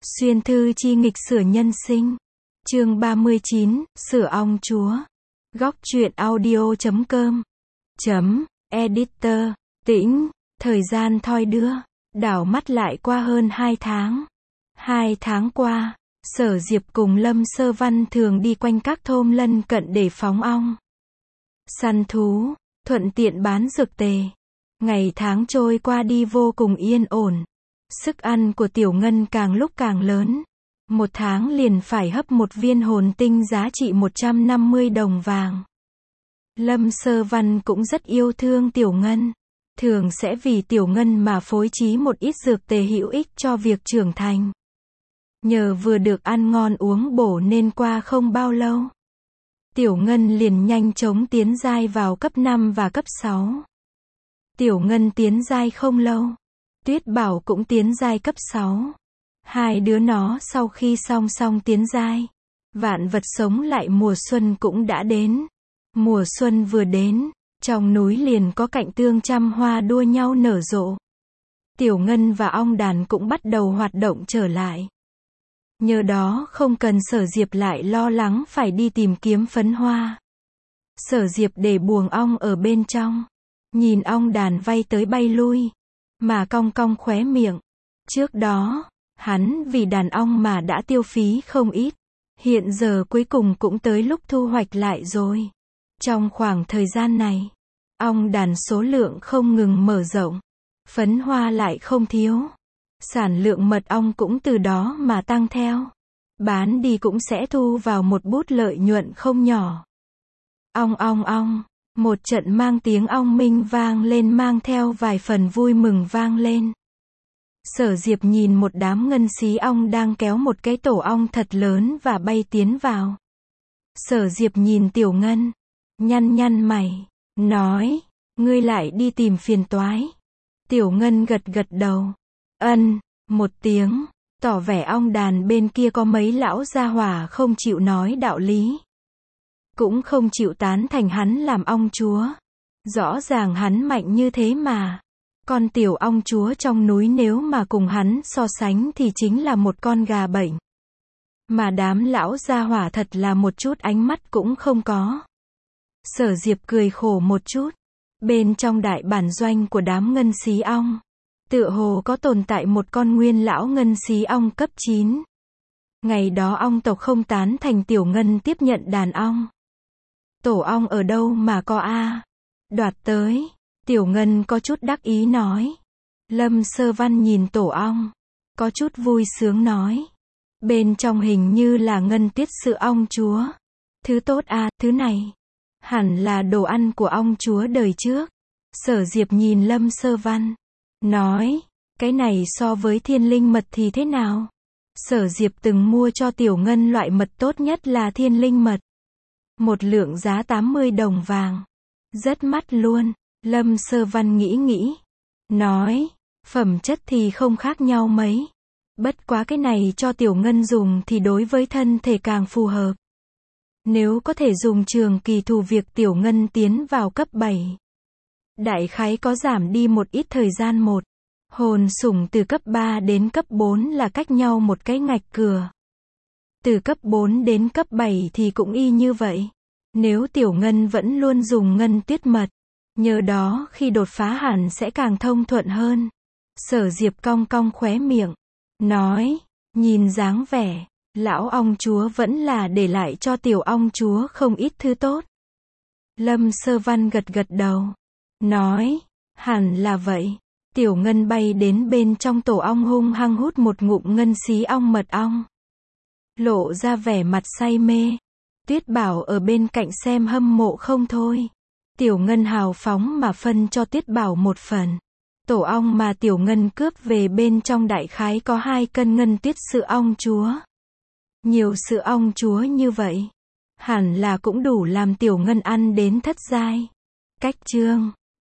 Xuyên thư chi nghịch sửa nhân sinh. Chương 39, sửa ong chúa. Góc truyện audio.com. Editor. Tĩnh, thời gian thoi đưa, đảo mắt lại qua hơn 2 tháng. 2 tháng qua, Sở Diệp cùng Lâm Sơ Văn thường đi quanh các thôn lân cận để phóng ong, săn thú, thuận tiện bán dược tề. Ngày tháng trôi qua đi vô cùng yên ổn. Sức ăn của Tiểu Ngân càng lúc càng lớn. 1 tháng liền phải hấp một viên hồn tinh giá trị 150 đồng vàng. Lâm Sơ Văn cũng rất yêu thương Tiểu Ngân. Thường sẽ vì Tiểu Ngân mà phối trí một ít dược tề hữu ích cho việc trưởng thành. Nhờ vừa được ăn ngon uống bổ nên qua không bao lâu, Tiểu Ngân liền nhanh chóng tiến giai vào cấp 5 và cấp 6. Tiểu Ngân tiến giai không lâu, Tuyết Bảo cũng tiến giai cấp 6. Hai đứa nó sau khi song song tiến giai, vạn vật sống lại mùa xuân cũng đã đến. Mùa xuân vừa đến, trong núi liền có cạnh tương trăm hoa đua nhau nở rộ. Tiểu Ngân và ong đàn cũng bắt đầu hoạt động trở lại. Nhờ đó không cần Sở Diệp lại lo lắng phải đi tìm kiếm phấn hoa. Sở Diệp để buồng ong ở bên trong, nhìn ong đàn bay tới bay lui, mà cong cong khóe miệng. Trước đó, hắn vì đàn ong mà đã tiêu phí không ít. Hiện giờ cuối cùng cũng tới lúc thu hoạch lại rồi. Trong khoảng thời gian này, ong đàn số lượng không ngừng mở rộng, phấn hoa lại không thiếu. Sản lượng mật ong cũng từ đó mà tăng theo. Bán đi cũng sẽ thu vào một bút lợi nhuận không nhỏ. Ong ong ong, một trận mang tiếng ong minh vang lên mang theo vài phần vui mừng vang lên. Sở Diệp nhìn một đám ngân xí ong đang kéo một cái tổ ong thật lớn và bay tiến vào. Sở Diệp nhìn Tiểu Ngân, nhăn mày, nói, ngươi lại đi tìm phiền toái. Tiểu Ngân gật gật đầu, một tiếng, tỏ vẻ ong đàn bên kia có mấy lão gia hỏa không chịu nói đạo lý. Cũng không chịu tán thành hắn làm ong chúa. Rõ ràng hắn mạnh như thế mà. Con tiểu ong chúa trong núi nếu mà cùng hắn so sánh thì chính là một con gà bệnh. Mà đám lão gia hỏa thật là một chút ánh mắt cũng không có. Sở Diệp cười khổ một chút. Bên trong đại bản doanh của đám ngân xí ong, tựa hồ có tồn tại một con nguyên lão ngân xí ong cấp 9. Ngày đó ong tộc không tán thành Tiểu Ngân tiếp nhận đàn ong. Tổ ong ở đâu mà có a? Đoạt tới. Tiểu Ngân có chút đắc ý nói. Lâm Sơ Văn nhìn tổ ong, có chút vui sướng nói. Bên trong hình như là ngân tuyết sự ong chúa. Thứ tốt a, thứ này hẳn là đồ ăn của ong chúa đời trước. Sở Diệp nhìn Lâm Sơ Văn, nói, cái này so với thiên linh mật thì thế nào? Sở Diệp từng mua cho Tiểu Ngân loại mật tốt nhất là thiên linh mật. Một lượng giá 80 đồng vàng. Rất mắc luôn. Lâm Sơ Văn nghĩ, nói, phẩm chất thì không khác nhau mấy. Bất quá cái này cho Tiểu Ngân dùng thì đối với thân thể càng phù hợp. Nếu có thể dùng trường kỳ thù việc Tiểu Ngân tiến vào cấp 7. Đại khái có giảm đi một ít thời gian một. Hồn sủng từ cấp 3 đến cấp 4 là cách nhau một cái ngạch cửa. Từ cấp 4 đến cấp 7 thì cũng y như vậy. Nếu Tiểu Ngân vẫn luôn dùng ngân tuyết mật, nhờ đó khi đột phá hẳn sẽ càng thông thuận hơn. Sở Diệp cong cong khóe miệng, nói, nhìn dáng vẻ, lão ong chúa vẫn là để lại cho tiểu ong chúa không ít thứ tốt. Lâm Sơ Văn gật gật đầu, nói, hẳn là vậy. Tiểu Ngân bay đến bên trong tổ ong hung hăng hút một ngụm ngân xí ong mật ong, lộ ra vẻ mặt say mê. Tuyết Bảo ở bên cạnh xem hâm mộ không thôi. Tiểu Ngân hào phóng mà phân cho Tuyết Bảo một phần. Tổ ong mà Tiểu Ngân cướp về bên trong đại khái có 2 cân ngân tuyết sự ong chúa. Nhiều sự ong chúa như vậy, hẳn là cũng đủ làm Tiểu Ngân ăn đến thất giai. Cách chương